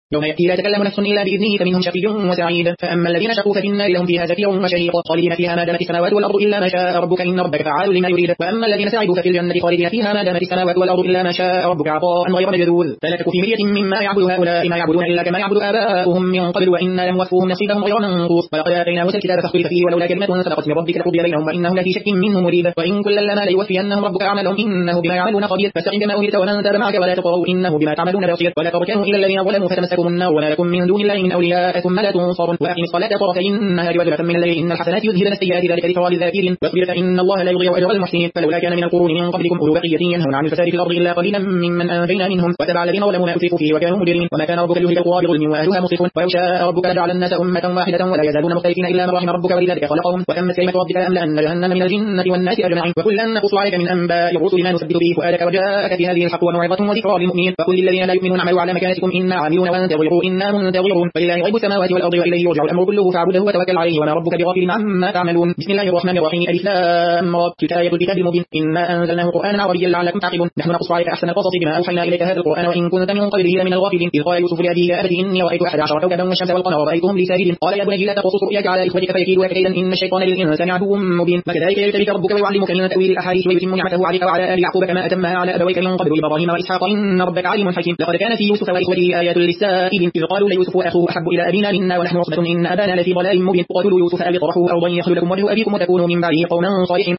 يوم يأتي لا تكلم نفس إلا بإذنه فمنهم شقي وسعيد فأما الذين شقوا ففي النار لهم فيها زفير وشهيق خالدين فيها ما دامت السماوات والأرض إلا ما شاء ربك إن ربك فعال لما يريد وأما الذين سعدوا ففي الجنة خالدين فيها ما دامت السماوات والأرض إلا ما شاء ربك عطاء غير مجذوذ فلا تك في مرية مما يعبد هؤلاء ما يعبدون إلا كما يعبد آباؤهم من قبل وإنا لموفوهم نصيبهم غير منقوص ولقد آتينا موسى الكتاب فاختلف فيه ولولا كلمة سبقت من ربك لقضي بينهم وإنهم لفي شك منه مريب وإن كلا لما ليوفينهم ربك أعمالهم إنه بما يعملون خبير فاستقم كما أمرت ومن تاب معك ولا تطغوا إنه بما تعملون بصير ولا تركنوا إلى الذين ظلموا فتمسكهم النار وما لكم من دون الله من أولياء ثم لا تنصرون وأقم الصلاة طرفي النهار وزلفا من الليل إن الحسنات يذهبن السيئات ذلك ذكرى للذاكرين واصبر فإن الله لا يضيع أجر المحسنين فلولا كان من القرون من قبلكم أولو بقية ينهون عن الفساد في الأرض إلا قليلا ممن أنجينا منهم وتبع الذين ظلموا ما أترفوا فيه وكانوا مجرمين وما كان ربك ليهلك القرى بظلم وأهلها مصلحون ولو شاء ربك لجعل الناس أمة واحدة ولا يزالون مختلفين إلا من رحم ربك ولذلك خلقهم وتمت كلمة ربك لأملأن جهنم من الجنة والناس أجمعين وكلا نقص عليك من أنباء الرسل ما نثبت به فؤادك وجاءك في هذه الحق وموعظة وذكرى للمؤمنين وقل للذين لا يؤمنون اعملوا على مكانتكم إنا عاملون وانتظروا إنا منتظرون ولله غيب السماوات والأرض وإليه يرجع الأمر كله فاعبده وتوكل عليه وما ربك بغافل عما تعملون بسم الله الرحمن الرحيم ألف لام را تلك آية الكتاب المبين إنا أنزلناه قرآنا عربيا لعلكم تعقلون نحن نقص عليك أحسن القصص بما أوحينا إليك هذا القرآن وإن كنت من قبله لمن الغافلين إذ قال يوسف لأبيه يا أبت إني رأيت 11 كوكبا والشمس والقمر ورأيتهم لي ساجدين قال يا بني لا تقصص رؤياك على إخوتك فيكيدوا لك كيدا إن الشيطان للإنسان عدو مبين وكذلك يجتبيك ربك ويعلمك من تأويل الأحاديث ويتم نعمته عليك وعلى آل يعقوب كما أتمها على أبويك من قبل إبراهيم وإسحاق إن ربك عليم حكيم لقد كان في يوسف وإخوته آيات للسائلين إذ قالوا ليوسف وأخوه أحب إلى أبينا منا ونحن عصبة إن أبانا لفي ضلال مبين وقتلوا يوسف أو اطرحوه أرضا يخل لكم وجه أبيكم وتكونوا من بعده قوما صالحين